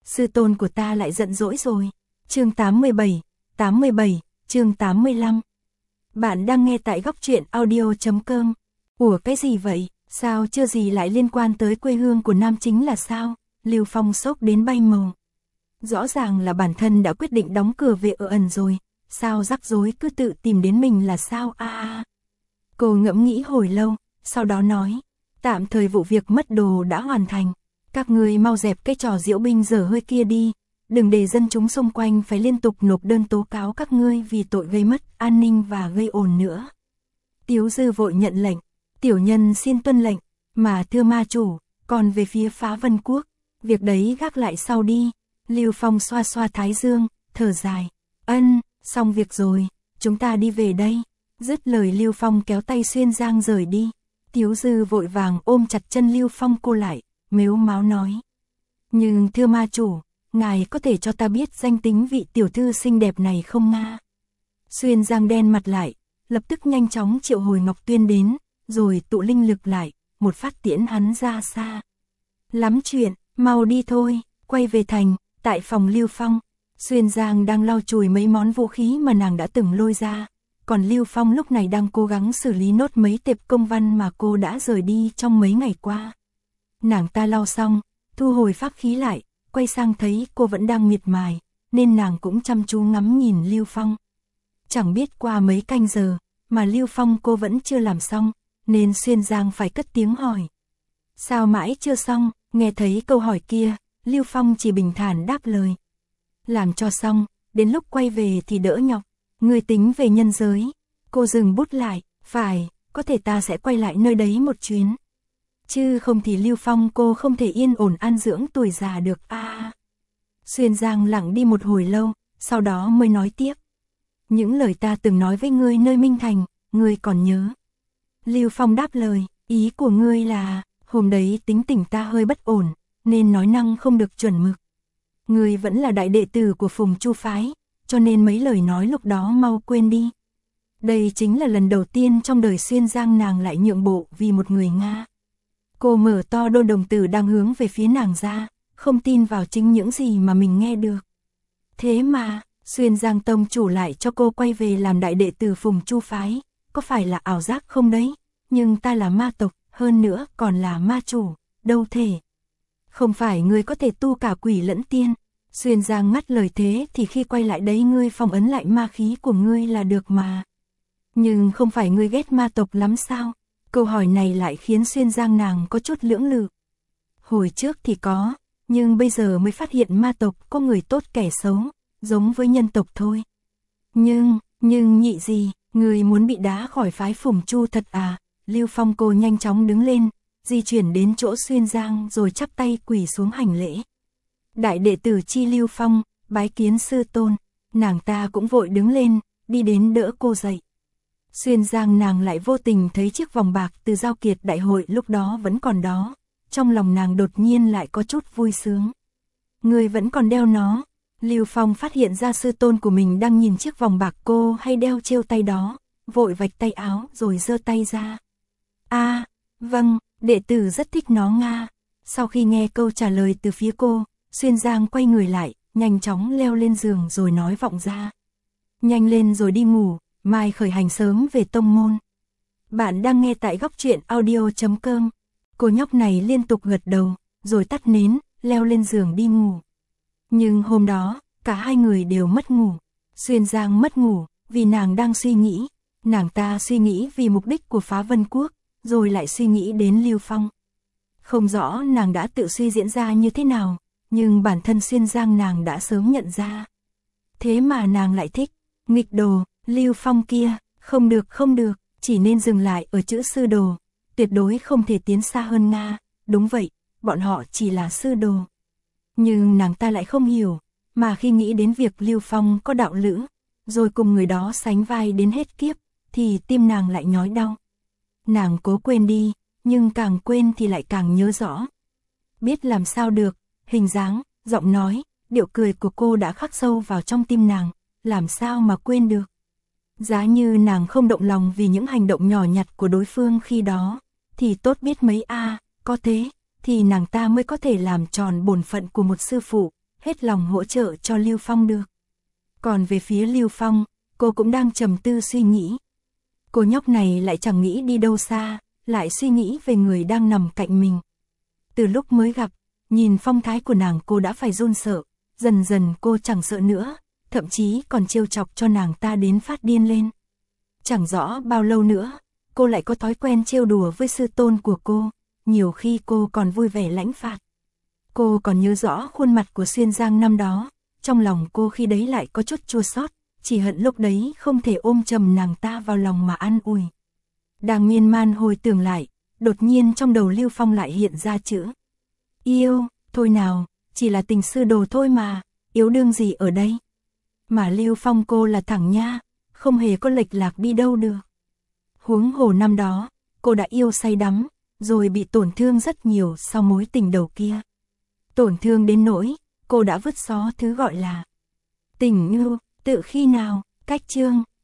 sư tôn của ta lại giận dỗi rồi. Chương 87, chương 85. Bạn đang nghe tại góc truyện audio.com. Ủa cái gì vậy, sao chưa gì lại liên quan tới quê hương của nam chính là sao? Lưu Phong sốc đến bay màu. Rõ ràng là bản thân đã quyết định đóng cửa về ở ẩn rồi, sao rắc rối cứ tự tìm đến mình là sao Cô ngẫm nghĩ hồi lâu, sau đó nói, tạm thời vụ việc mất đồ đã hoàn thành. Các ngươi mau dẹp cái trò diễu binh dở hơi kia đi, đừng để dân chúng xung quanh phải liên tục nộp đơn tố cáo các ngươi vì tội gây mất an ninh và gây ồn nữa. Tiếu Dư vội nhận lệnh, tiểu nhân xin tuân lệnh, mà thưa ma chủ, còn về phía Phá Vân Quốc, việc đấy gác lại sau đi. Lưu Phong xoa xoa thái dương, thở dài, xong việc rồi, chúng ta đi về đây. Dứt lời Lưu Phong kéo tay Xuyên Giang rời đi. Tiếu Dư vội vàng ôm chặt chân Lưu Phong cô lại, mếu máo nói. Nhưng thưa ma chủ, ngài có thể cho ta biết danh tính vị tiểu thư xinh đẹp này không nga? Xuyên Giang đen mặt lại, lập tức nhanh chóng triệu hồi Ngọc Tuyên đến, rồi tụ linh lực lại, một phát tiễn hắn ra xa. Lắm chuyện, mau đi thôi, quay về thành. Tại phòng Lưu Phong, Xuyên Giang đang lau chùi mấy món vũ khí mà nàng đã từng lôi ra, còn Lưu Phong lúc này đang cố gắng xử lý nốt mấy tệp công văn mà cô đã rời đi trong mấy ngày qua. Nàng ta lau xong, thu hồi pháp khí lại, quay sang thấy cô vẫn đang miệt mài, nên nàng cũng chăm chú ngắm nhìn Lưu Phong. Chẳng biết qua mấy canh giờ, mà Lưu Phong cô vẫn chưa làm xong, nên Xuyên Giang phải cất tiếng hỏi. Sao mãi chưa xong? Nghe thấy câu hỏi kia, Lưu Phong chỉ bình thản đáp lời. Làm cho xong, đến lúc quay về thì đỡ nhọc. Người tính về nhân giới. Cô dừng bút lại, phải, có thể ta sẽ quay lại nơi đấy một chuyến. Chứ không thì Lưu Phong cô không thể yên ổn an dưỡng tuổi già được Xuyên Giang lặng đi một hồi lâu, sau đó mới nói tiếp. Những lời ta từng nói với ngươi nơi Minh Thành, ngươi còn nhớ? Lưu Phong đáp lời, ý của ngươi là, hôm đấy tính tình ta hơi bất ổn, nên nói năng không được chuẩn mực. Ngươi vẫn là đại đệ tử của Phùng Chu phái, cho nên mấy lời nói lúc đó mau quên đi. Đây chính là lần đầu tiên trong đời Xuyên Giang nàng lại nhượng bộ vì một người Nga. Cô mở to đôi đồng tử đang hướng về phía nàng ra, không tin vào chính những gì mà mình nghe được. Thế mà, Xuyên Giang tông chủ lại cho cô quay về làm đại đệ tử Phùng Chu phái, có phải là ảo giác không đấy? Nhưng ta là ma tộc, hơn nữa còn là ma chủ, đâu thể. Không phải ngươi có thể tu cả quỷ lẫn tiên. Xuyên Giang ngắt lời thế thì khi quay lại đấy ngươi phong ấn lại ma khí của ngươi là được mà. Nhưng không phải ngươi ghét ma tộc lắm sao? Câu hỏi này lại khiến Xuyên Giang nàng có chút lưỡng lự. Hồi trước thì có, nhưng bây giờ mới phát hiện ma tộc có người tốt kẻ xấu, giống với nhân tộc thôi. Nhưng nhị gì, ngươi muốn bị đá khỏi phái Phùng Chu thật à? Lưu Phong cô nhanh chóng đứng lên, di chuyển đến chỗ Xuyên Giang rồi chắp tay quỳ xuống hành lễ. Đại đệ tử Chi Lưu Phong, bái kiến sư tôn. Nàng ta cũng vội đứng lên, đi đến đỡ cô dậy. Xuyên Giang nàng lại vô tình thấy chiếc vòng bạc từ giao kiệt đại hội lúc đó vẫn còn đó. Trong lòng nàng đột nhiên lại có chút vui sướng. Người vẫn còn đeo nó. Lưu Phong phát hiện ra sư tôn của mình đang nhìn chiếc vòng bạc cô hay đeo treo tay đó, vội vạch tay áo rồi giơ tay ra. Vâng, đệ tử rất thích nó nga. Sau khi nghe câu trả lời từ phía cô, Xuyên Giang quay người lại, nhanh chóng leo lên giường rồi nói vọng ra. Nhanh lên rồi đi ngủ, mai khởi hành sớm về tông môn. Bạn đang nghe tại góc truyện audio.com. Cô nhóc này liên tục gật đầu, rồi tắt nến, leo lên giường đi ngủ. Nhưng hôm đó, cả hai người đều mất ngủ. Xuyên Giang mất ngủ, vì nàng đang suy nghĩ. Nàng ta suy nghĩ vì mục đích của Phá Vân Quốc, rồi lại suy nghĩ đến Lưu Phong. Không rõ nàng đã tự suy diễn ra như thế nào, nhưng bản thân Xuyên Giang nàng đã sớm nhận ra. Thế mà nàng lại thích, nghịch đồ, Lưu Phong kia, không được, chỉ nên dừng lại ở chữ sư đồ, tuyệt đối không thể tiến xa hơn Nga, đúng vậy, bọn họ chỉ là sư đồ. Nhưng nàng ta lại không hiểu, mà khi nghĩ đến việc Lưu Phong có đạo lữ, rồi cùng người đó sánh vai đến hết kiếp, thì tim nàng lại nhói đau. Nàng cố quên đi, nhưng càng quên thì lại càng nhớ rõ. Biết làm sao được, hình dáng, giọng nói, điệu cười của cô đã khắc sâu vào trong tim nàng, làm sao mà quên được. Giá như nàng không động lòng vì những hành động nhỏ nhặt của đối phương khi đó, thì tốt biết mấy có thế, thì nàng ta mới có thể làm tròn bổn phận của một sư phụ, hết lòng hỗ trợ cho Lưu Phong được. Còn về phía Lưu Phong, cô cũng đang trầm tư suy nghĩ. Cô nhóc này lại chẳng nghĩ đi đâu xa, lại suy nghĩ về người đang nằm cạnh mình. Từ lúc mới gặp, nhìn phong thái của nàng cô đã phải run sợ, dần dần cô chẳng sợ nữa, thậm chí còn trêu chọc cho nàng ta đến phát điên lên. Chẳng rõ bao lâu nữa, cô lại có thói quen trêu đùa với sư tôn của cô, nhiều khi cô còn vui vẻ lãnh phạt. Cô còn nhớ rõ khuôn mặt của Xuyên Giang năm đó, trong lòng cô khi đấy lại có chút chua xót, chỉ hận lúc đấy không thể ôm chầm nàng ta vào lòng mà an ủi. Đang miên man hồi tưởng lại, đột nhiên trong đầu Lưu Phong lại hiện ra chữ yêu, thôi nào, chỉ là tình sư đồ thôi mà, yếu đương gì ở đây. Mà Lưu Phong cô là thẳng nha, không hề có lệch lạc đi đâu được. Huống hồ năm đó, cô đã yêu say đắm, rồi bị tổn thương rất nhiều sau mối tình đầu kia. Tổn thương đến nỗi, cô đã vứt xó thứ gọi là tình yêu, tự khi nào, cách chương.